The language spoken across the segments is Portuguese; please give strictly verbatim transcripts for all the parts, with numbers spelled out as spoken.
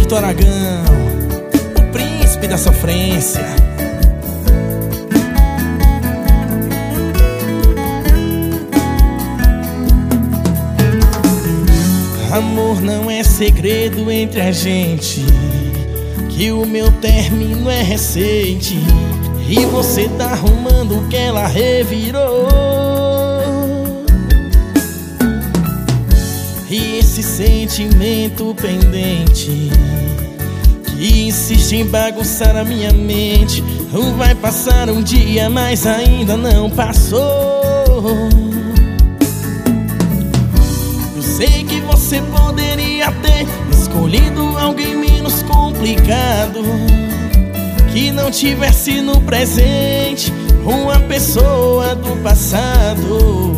Vitor Aragão, o príncipe da sofrência. Amor não é segredo entre a gente, que o meu término é recente e você tá arrumando o que ela revirou. E esse sentimento pendente que insiste em bagunçar a minha mente, vai passar um dia, mas ainda não passou. Eu sei que você poderia ter escolhido alguém menos complicado, que não tivesse no presente uma pessoa do passado.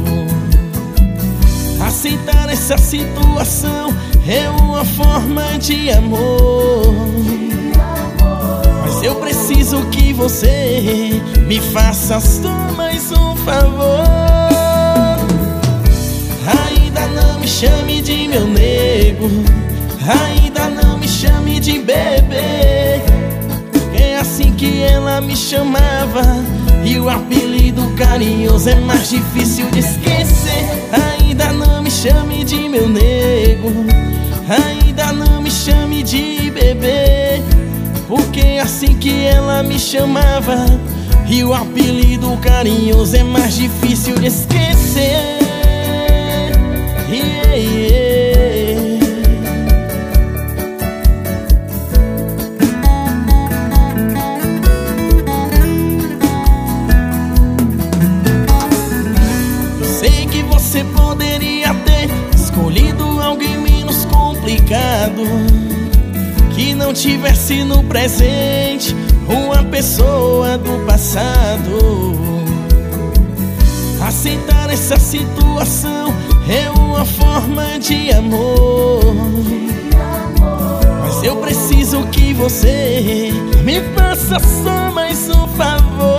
Aceitar essa situação é uma forma de amor, mas eu preciso que você me faça só mais um favor. Ainda não me chame de meu nego, ainda não me chame de bebê, é assim que ela me chamava, e o apelido carinhoso é mais difícil de esquecer. Ainda não me chame de meu nego, ainda não me chame de bebê, porque é assim que ela me chamava, e o apelido carinhoso é mais difícil de esquecer. Yeah, yeah. Eu sei que você poderia ter escolhido alguém menos complicado, que não tivesse no presente uma pessoa do passado. Aceitar essa situação é uma forma de amor, mas eu preciso que você me faça só mais um favor.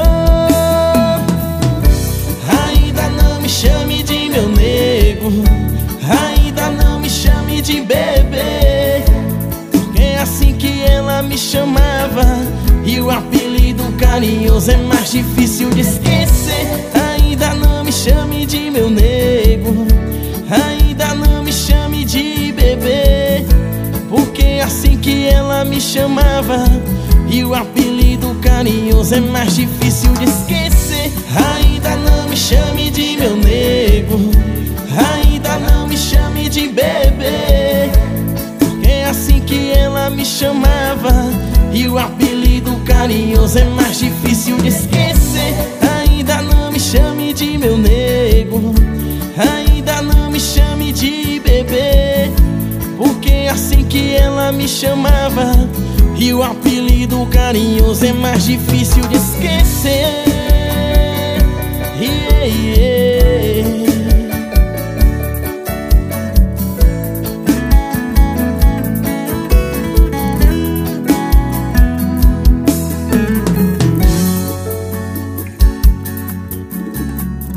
Ainda não me chame de meu nego, ainda não me chame de bebê, porque é assim que ela me chamava, e o apelido carinhoso é mais difícil de esquecer. Ainda não me chame de meu nego, ainda não me chame de bebê, porque é assim que ela me chamava, e o apelido carinhoso é mais difícil de esquecer. Ainda não me chame de meu nego, ainda não me chame de bebê, porque é assim que ela me chamava, e o apelido carinhoso é mais difícil de esquecer. Ainda não me chame de meu nego, ainda não me chame de bebê, porque é assim que ela me chamava, e o apelido carinhoso é mais difícil de esquecer. Yeah, yeah.